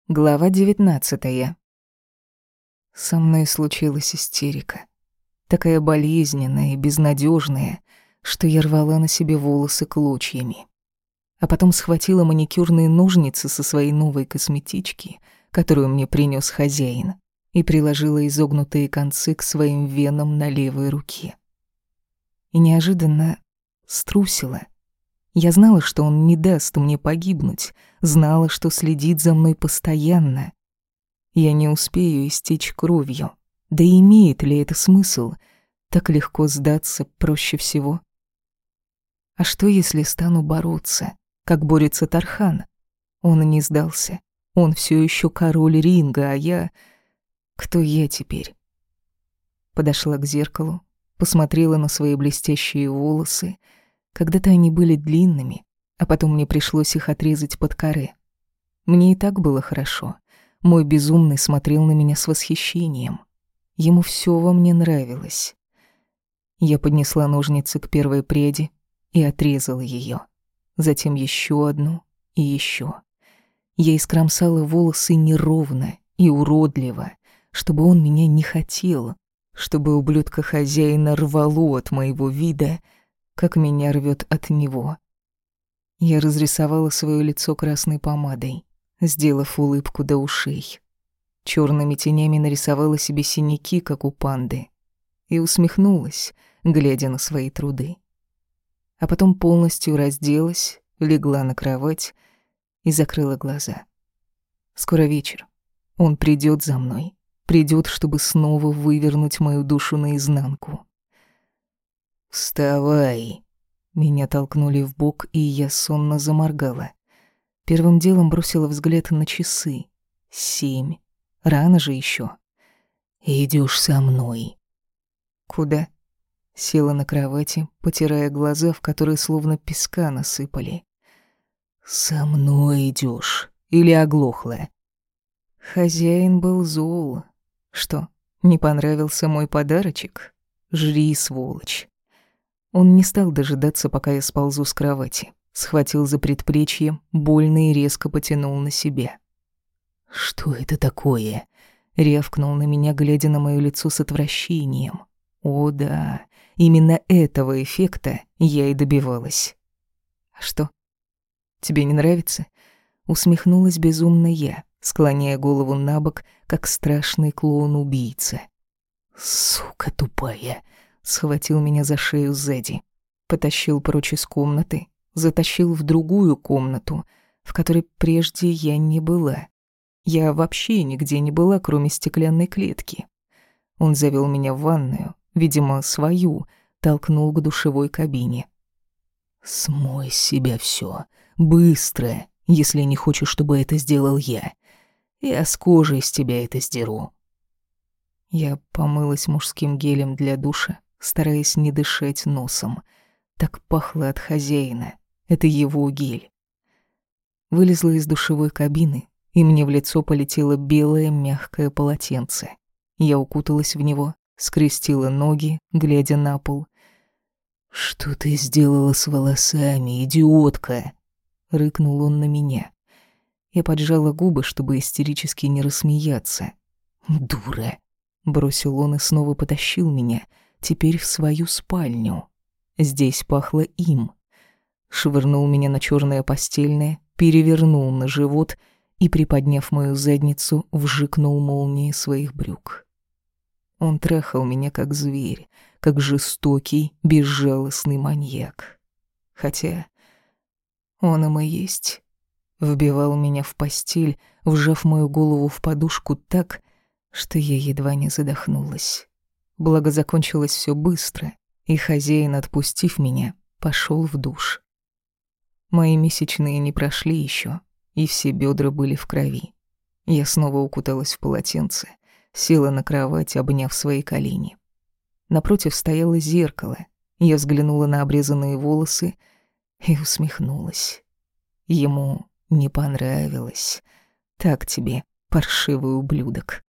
Глава 19. Со мной случилась истерика. Такая болезненная и безнадёжная, что я рвала на себе волосы клочьями. А потом схватила маникюрные ножницы со своей новой косметички, которую мне принёс хозяин, и приложила изогнутые концы к своим венам на левой руке. И неожиданно струсила. Я знала, что он не даст мне погибнуть, знала, что следит за мной постоянно. Я не успею истечь кровью. Да и имеет ли это смысл? Так легко сдаться проще всего. А что, если стану бороться, как борется Тархан? Он не сдался. Он все еще король ринга, а я... Кто я теперь? Подошла к зеркалу, посмотрела на свои блестящие волосы. Когда-то они были длинными, а потом мне пришлось их отрезать под каре. Мне и так было хорошо. Мой безумный смотрел на меня с восхищением. Ему всё во мне нравилось. Я поднесла ножницы к первой пряди и отрезала её. Затем ещё одну и ещё. Я искромсала волосы неровно и уродливо, чтобы он меня не хотел, чтобы ублюдка хозяина рвало от моего вида, как меня рвёт от него. Я разрисовала своё лицо красной помадой, сделав улыбку до ушей. Чёрными тенями нарисовала себе синяки, как у панды, и усмехнулась, глядя на свои труды. А потом полностью разделась, легла на кровать и закрыла глаза. Скоро вечер. Он придёт за мной, придёт, чтобы снова вывернуть мою душу наизнанку. «Вставай!» Меня толкнули в бок, и я сонно заморгала. Первым делом бросила взгляд на часы. 7. Рано же ещё. «Идёшь со мной». «Куда?» Села на кровати, потирая глаза, в которые словно песка насыпали. «Со мной идёшь или оглохла?» Хозяин был зол. Что, не понравился мой подарочек? Жри, сволочь. Он не стал дожидаться, пока я сползу с кровати. Схватил за предплечье, больно и резко потянул на себя. «Что это такое?» — рявкнул на меня, глядя на моё лицо с отвращением. О да, именно этого эффекта я и добивалась. «А что, тебе не нравится?» — усмехнулась безумно я, склоняя голову набок, как страшный клоун-убийца. «Сука тупая!» — схватил меня за шею сзади. Потащил прочь из комнаты, затащил в другую комнату, в которой прежде я не была. Я вообще нигде не была, кроме стеклянной клетки. Он завёл меня в ванную, видимо, свою, толкнул к душевой кабине. «Смой с себя всё, быстро, если не хочешь, чтобы это сделал я. Я с кожи с тебя это сдеру». Я помылась мужским гелем для душа, стараясь не дышать носом. Так пахло от хозяина. Это его гель. Вылезла из душевой кабины, и мне в лицо полетело белое мягкое полотенце. Я укуталась в него, скрестила ноги, глядя на пол. «Что ты сделала с волосами, идиотка?» — рыкнул он на меня. Я поджала губы, чтобы истерически не рассмеяться. «Дура!» — бросил он и снова потащил меня, теперь в свою спальню. Здесь пахло им. Швырнул меня на чёрное постельное, перевернул на живот и, приподняв мою задницу, вжикнул молнией своих брюк. Он трахал меня как зверь, как жестокий, безжалостный маньяк. Хотя он им и есть. Вбивал меня в постель, вжав мою голову в подушку так, что я едва не задохнулась. Благо закончилось всё быстро, и хозяин, отпустив меня, пошёл в душ. Мои месячные не прошли ещё, и все бёдра были в крови. Я снова укуталась в полотенце, села на кровать, обняв свои колени. Напротив стояло зеркало. Я взглянула на обрезанные волосы и усмехнулась. Ему не понравилось. Так тебе, паршивый ублюдок.